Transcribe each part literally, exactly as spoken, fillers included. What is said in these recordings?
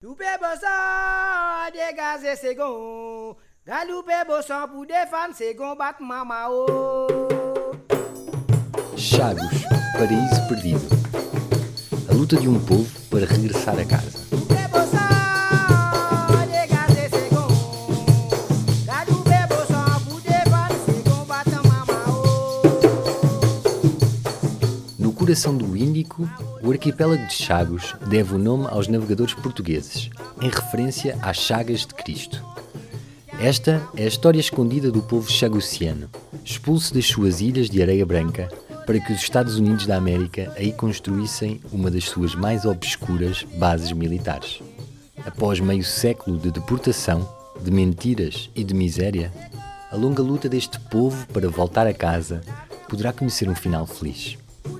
Loupe bosan, dégager second. Galoupe bosan pour défendre second bat mama oh. Chagos, paraíso perdido. A luta de um povo para regressar a casa. Loupe bosan, dégager second. Galoupe bosan pour défendre second bat mama oh. No coração do Índico, o arquipélago de Chagos deve o nome aos navegadores portugueses, em referência às Chagas de Cristo. Esta é a história escondida do povo chagosiano, expulso das suas ilhas de areia branca, para que os Estados Unidos da América aí construíssem uma das suas mais obscuras bases militares. Após meio século de deportação, de mentiras e de miséria, a longa luta deste povo para voltar a casa poderá conhecer um final feliz.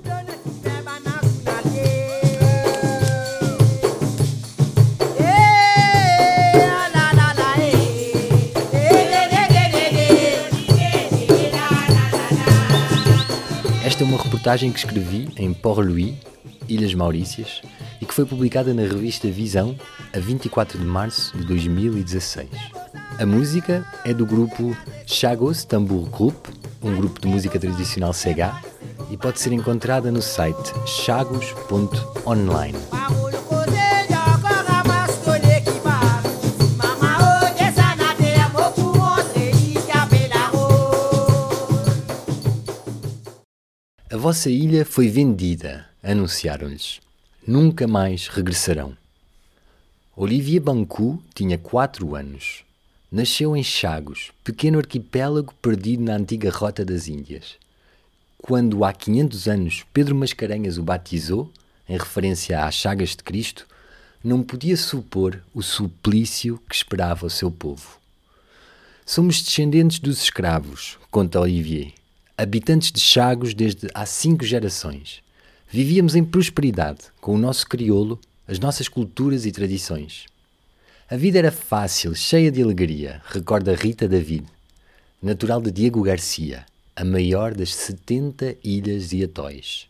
Esta é uma reportagem que escrevi em Port-Louis, Ilhas Maurícias, e que foi publicada na revista Visão a vinte e quatro de março de dois mil e dezasseis. A música é do grupo Chagos Tambour Group, um grupo de música tradicional Sega, e pode ser encontrada no site chagos ponto online. A vossa ilha foi vendida, anunciaram-lhes. Nunca mais regressarão. Olivier Bancou tinha quatro anos. Nasceu em Chagos, pequeno arquipélago perdido na antiga Rota das Índias. Quando há quinhentos anos Pedro Mascarenhas o batizou, em referência às Chagas de Cristo, não podia supor o suplício que esperava o seu povo. Somos descendentes dos escravos, conta Olivier. Habitantes de Chagos desde há cinco gerações. Vivíamos em prosperidade, com o nosso crioulo, as nossas culturas e tradições. A vida era fácil, cheia de alegria, recorda Rita David, natural de Diego Garcia, a maior das setenta ilhas e atóis.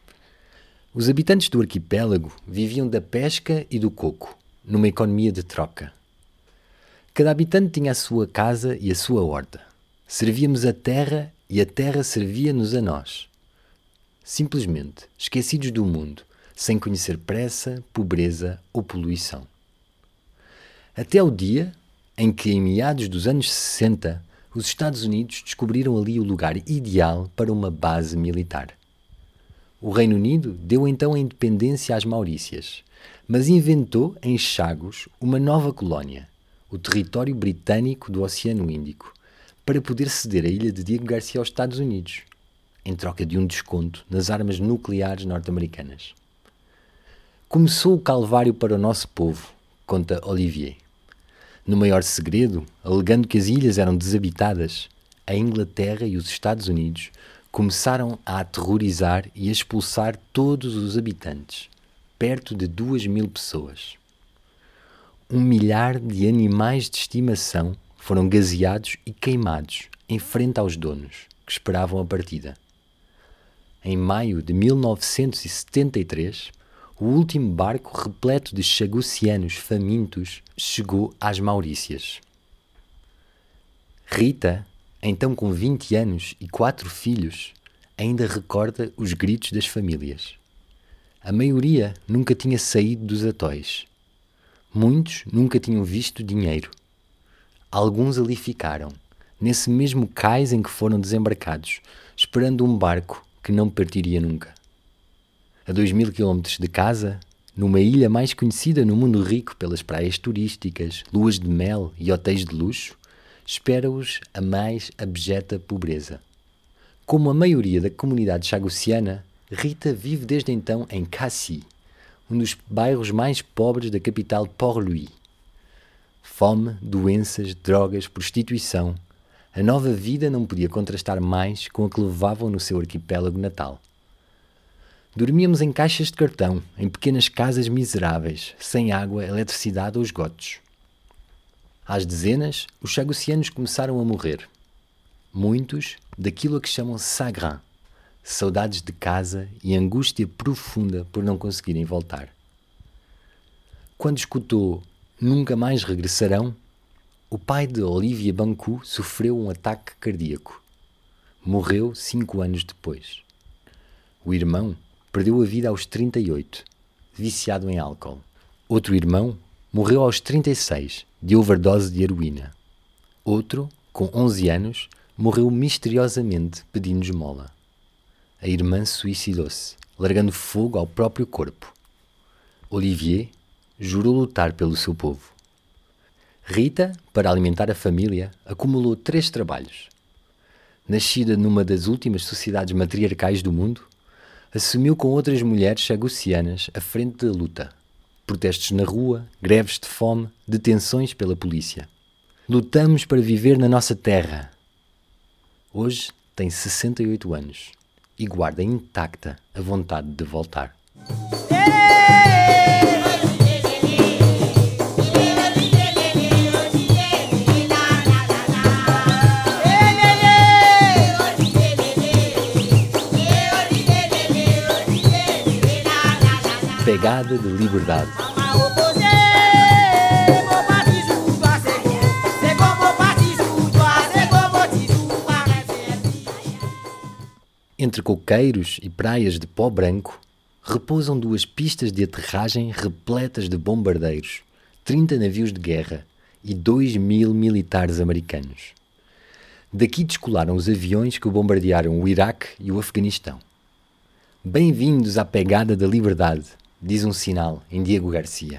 Os habitantes do arquipélago viviam da pesca e do coco, numa economia de troca. Cada habitante tinha a sua casa e a sua horta. Servíamos a terra e a terra servia-nos a nós. Simplesmente, esquecidos do mundo, sem conhecer pressa, pobreza ou poluição. Até o dia em que, em meados dos anos sessenta, os Estados Unidos descobriram ali o lugar ideal para uma base militar. O Reino Unido deu então a independência às Maurícias, mas inventou em Chagos uma nova colónia, o território britânico do Oceano Índico, para poder ceder a ilha de Diego Garcia aos Estados Unidos, em troca de um desconto nas armas nucleares norte-americanas. Começou o calvário para o nosso povo, conta Olivier. No maior segredo, alegando que as ilhas eram desabitadas, a Inglaterra e os Estados Unidos começaram a aterrorizar e a expulsar todos os habitantes, perto de duas mil pessoas. Um milhar de animais de estimação foram gaseados e queimados em frente aos donos, que esperavam a partida. Em maio de mil novecentos e setenta e três, o último barco repleto de chagosianos famintos chegou às Maurícias. Rita, então com vinte anos e quatro filhos, ainda recorda os gritos das famílias. A maioria nunca tinha saído dos atóis. Muitos nunca tinham visto dinheiro. Alguns ali ficaram, nesse mesmo cais em que foram desembarcados, esperando um barco que não partiria nunca. A dois mil quilómetros de casa, numa ilha mais conhecida no mundo rico pelas praias turísticas, luas de mel e hotéis de luxo, espera-os a mais abjeta pobreza. Como a maioria da comunidade chagosiana, Rita vive desde então em Cassis, um dos bairros mais pobres da capital Port-Louis. Fome, doenças, drogas, prostituição. A nova vida não podia contrastar mais com a que levavam no seu arquipélago natal. Dormíamos em caixas de cartão, em pequenas casas miseráveis, sem água, eletricidade ou esgotos. Às dezenas, os chagosianos começaram a morrer. Muitos daquilo a que chamam sagrin, saudades de casa e angústia profunda por não conseguirem voltar. Quando escutou "Nunca mais regressarão", o pai de Olivier Bancu sofreu um ataque cardíaco. Morreu cinco anos depois. O irmão perdeu a vida aos trinta e oito, viciado em álcool. Outro irmão morreu aos trinta e seis, de overdose de heroína. Outro, com onze anos, morreu misteriosamente pedindo esmola. A irmã suicidou-se, largando fogo ao próprio corpo. Olivier jurou lutar pelo seu povo. Rita, para alimentar a família, acumulou três trabalhos. Nascida numa das últimas sociedades matriarcais do mundo, assumiu com outras mulheres chagucianas a frente da luta. Protestos na rua, greves de fome, detenções pela polícia. Lutamos para viver na nossa terra. Hoje tem sessenta e oito anos e guarda intacta a vontade de voltar. Pegada de liberdade. Entre coqueiros e praias de pó branco, repousam duas pistas de aterragem repletas de bombardeiros, trinta navios de guerra e dois mil militares americanos. Daqui descolaram os aviões que bombardearam o Iraque e o Afeganistão. Bem-vindos à Pegada da Liberdade, diz um sinal em Diego Garcia.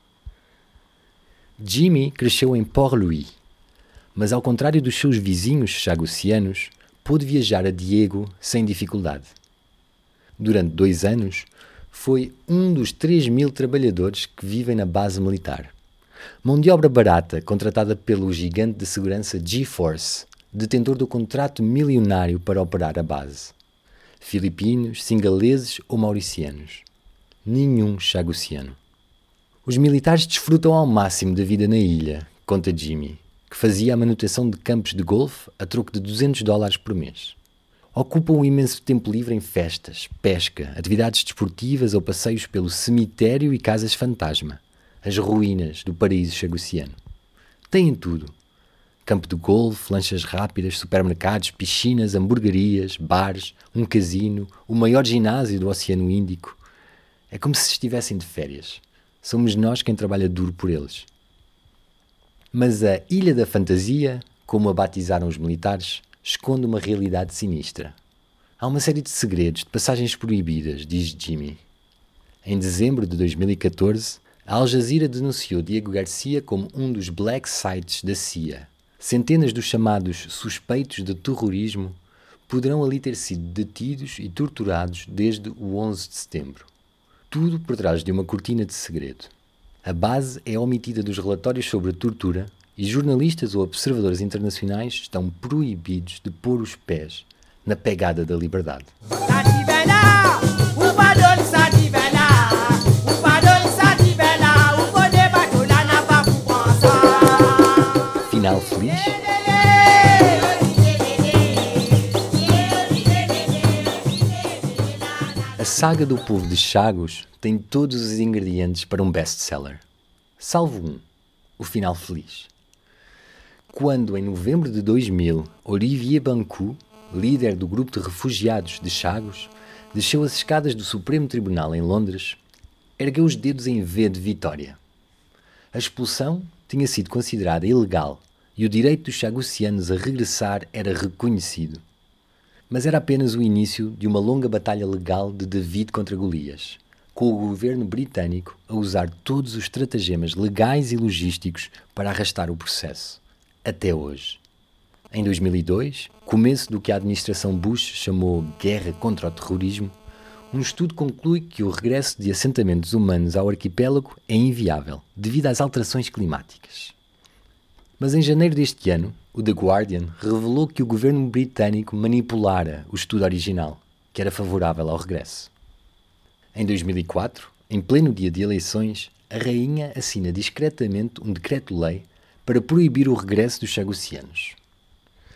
Jimmy cresceu em Port-Louis, mas ao contrário dos seus vizinhos chagucianos, pôde viajar a Diego sem dificuldade. Durante dois anos, foi um dos três mil trabalhadores que vivem na base militar. Mão de obra barata contratada pelo gigante de segurança G-Force, detentor do contrato milionário para operar a base. Filipinos, singaleses ou mauricianos. Nenhum chaguciano. Os militares desfrutam ao máximo da vida na ilha, conta Jimmy, que fazia a manutenção de campos de golfe a troco de duzentos dólares por mês. Ocupam um imenso tempo livre em festas, pesca, atividades desportivas ou passeios pelo cemitério e casas fantasma, as ruínas do paraíso chaguciano. Têm tudo. Campo de golfe, lanchas rápidas, supermercados, piscinas, hamburguerias, bares, um casino, o maior ginásio do Oceano Índico. É como se estivessem de férias. Somos nós quem trabalha duro por eles. Mas a Ilha da Fantasia, como a batizaram os militares, esconde uma realidade sinistra. Há uma série de segredos, de passagens proibidas, diz Jimmy. Em dezembro de dois mil e catorze, a Al Jazeera denunciou Diego Garcia como um dos black sites da C I A. Centenas dos chamados suspeitos de terrorismo poderão ali ter sido detidos e torturados desde o onze de setembro. Tudo por trás de uma cortina de segredo. A base é omitida dos relatórios sobre a tortura e jornalistas ou observadores internacionais estão proibidos de pôr os pés na Pegada da Liberdade. Final feliz? A saga do povo de Chagos tem todos os ingredientes para um best-seller. Salvo um, o final feliz. Quando, em novembro de dois mil, Olivier Bancu, líder do grupo de refugiados de Chagos, desceu as escadas do Supremo Tribunal em Londres, ergueu os dedos em V de vitória. A expulsão tinha sido considerada ilegal e o direito dos chagucianos a regressar era reconhecido. Mas era apenas o início de uma longa batalha legal de David contra Golias, com o governo britânico a usar todos os estratagemas legais e logísticos para arrastar o processo, até hoje. Em dois mil e dois, começo do que a administração Bush chamou Guerra contra o Terrorismo, um estudo conclui que o regresso de assentamentos humanos ao arquipélago é inviável devido às alterações climáticas. Mas em janeiro deste ano, o The Guardian revelou que o governo britânico manipulara o estudo original, que era favorável ao regresso. Em dois mil e quatro, em pleno dia de eleições, a rainha assina discretamente um decreto-lei para proibir o regresso dos chagucianos.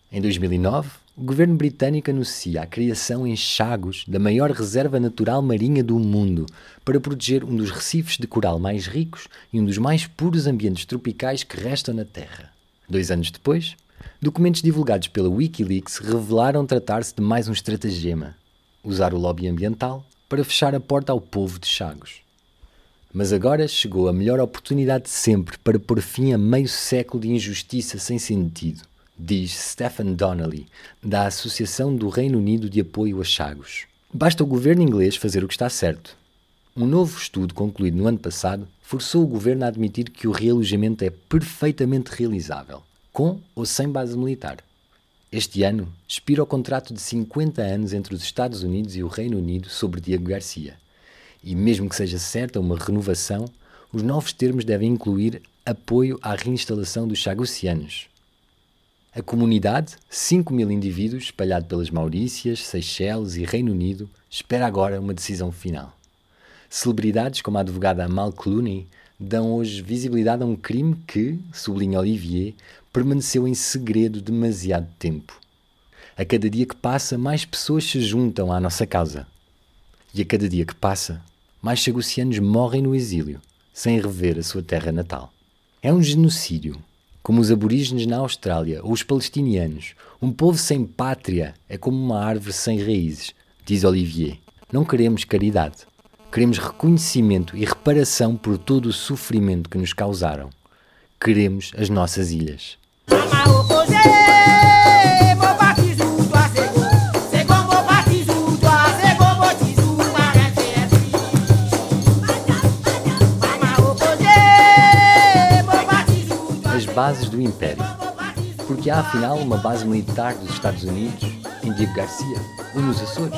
Em dois mil e nove, o governo britânico anuncia a criação em Chagos da maior reserva natural marinha do mundo para proteger um dos recifes de coral mais ricos e um dos mais puros ambientes tropicais que restam na Terra. Dois anos depois, documentos divulgados pela Wikileaks revelaram tratar-se de mais um estratagema: usar o lobby ambiental para fechar a porta ao povo de Chagos. Mas agora chegou a melhor oportunidade de sempre para pôr fim a meio século de injustiça sem sentido, diz Stephen Donnelly, da Associação do Reino Unido de Apoio a Chagos. Basta o governo inglês fazer o que está certo. Um novo estudo concluído no ano passado forçou o governo a admitir que o realojamento é perfeitamente realizável, com ou sem base militar. Este ano expira o contrato de cinquenta anos entre os Estados Unidos e o Reino Unido sobre Diego Garcia. E mesmo que seja certa uma renovação, os novos termos devem incluir apoio à reinstalação dos chagosianos. A comunidade, cinco mil indivíduos espalhado pelas Maurícias, Seychelles e Reino Unido, espera agora uma decisão final. Celebridades como a advogada Amal Clooney dão hoje visibilidade a um crime que, sublinha Olivier, permaneceu em segredo demasiado tempo. A cada dia que passa, mais pessoas se juntam à nossa causa. E a cada dia que passa, mais chagosianos morrem no exílio, sem rever a sua terra natal. É um genocídio, como os aborígenes na Austrália ou os palestinianos. Um povo sem pátria é como uma árvore sem raízes, diz Olivier. Não queremos caridade. Queremos reconhecimento e reparação por todo o sofrimento que nos causaram. Queremos as nossas ilhas. As bases do Império. Porque há afinal uma base militar dos Estados Unidos em Diego Garcia ou nos Açores?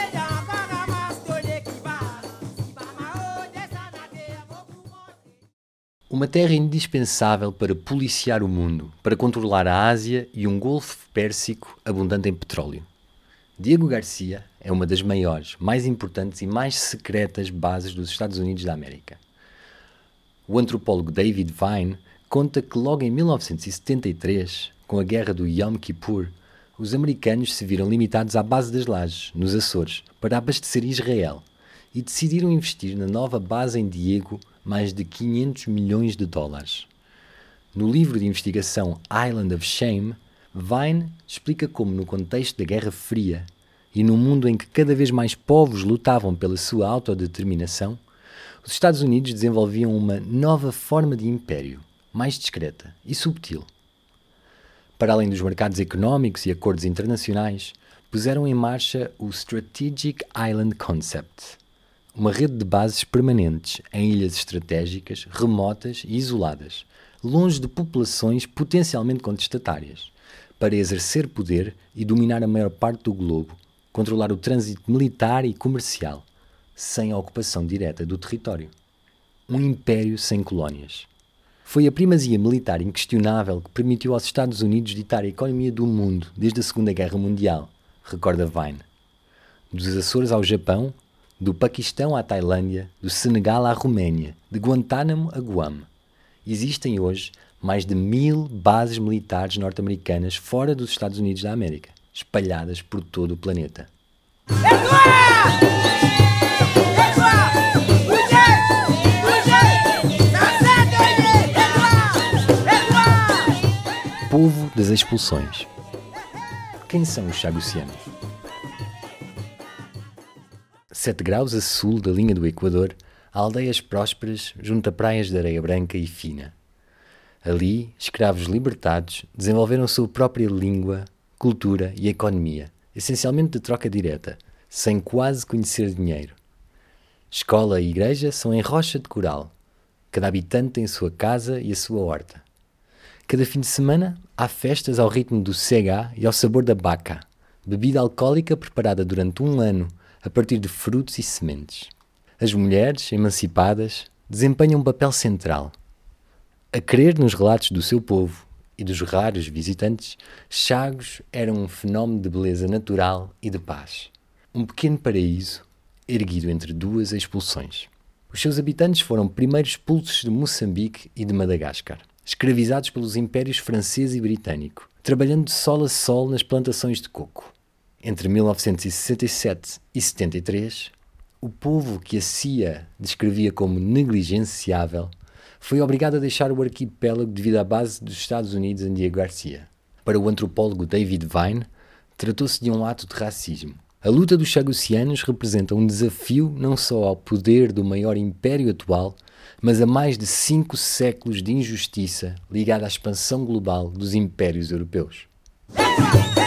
Uma terra indispensável para policiar o mundo, para controlar a Ásia e um Golfo Pérsico abundante em petróleo. Diego Garcia é uma das maiores, mais importantes e mais secretas bases dos Estados Unidos da América. O antropólogo David Vine conta que logo em mil novecentos e setenta e três, com a guerra do Yom Kippur, os americanos se viram limitados à base das Lajes, nos Açores, para abastecer Israel, e decidiram investir na nova base em Diego mais de quinhentos milhões de dólares. No livro de investigação Island of Shame, Vine explica como, no contexto da Guerra Fria e num mundo em que cada vez mais povos lutavam pela sua autodeterminação, os Estados Unidos desenvolviam uma nova forma de império, mais discreta e subtil. Para além dos mercados económicos e acordos internacionais, puseram em marcha o Strategic Island Concept, uma rede de bases permanentes em ilhas estratégicas, remotas e isoladas, longe de populações potencialmente contestatárias, para exercer poder e dominar a maior parte do globo, controlar o trânsito militar e comercial, sem a ocupação direta do território. Um império sem colónias. Foi a primazia militar inquestionável que permitiu aos Estados Unidos ditar a economia do mundo desde a Segunda Guerra Mundial, recorda Vine. Dos Açores ao Japão, do Paquistão à Tailândia, do Senegal à Roménia, de Guantánamo a Guam. Existem hoje mais de mil bases militares norte-americanas fora dos Estados Unidos da América, espalhadas por todo o planeta. Povo das expulsões. Quem são os chagosianos? Sete graus a sul da linha do Equador, há aldeias prósperas junto a praias de areia branca e fina. Ali, escravos libertados desenvolveram sua própria língua, cultura e economia, essencialmente de troca direta, sem quase conhecer dinheiro. Escola e igreja são em rocha de coral. Cada habitante tem a sua casa e a sua horta. Cada fim de semana há festas ao ritmo do sega e ao sabor da baca, bebida alcoólica preparada durante um ano a partir de frutos e sementes. As mulheres, emancipadas, desempenham um papel central. A crer nos relatos do seu povo e dos raros visitantes, Chagos era um fenómeno de beleza natural e de paz. Um pequeno paraíso erguido entre duas expulsões. Os seus habitantes foram primeiro expulsos de Moçambique e de Madagascar, escravizados pelos impérios francês e britânico, trabalhando de sol a sol nas plantações de coco. Entre mil novecentos e sessenta e sete e setenta e três, o povo que a C I A descrevia como negligenciável foi obrigado a deixar o arquipélago devido à base dos Estados Unidos em Diego Garcia. Para o antropólogo David Vine, tratou-se de um ato de racismo. A luta dos chagucianos representa um desafio não só ao poder do maior império atual, mas a mais de cinco séculos de injustiça ligada à expansão global dos impérios europeus.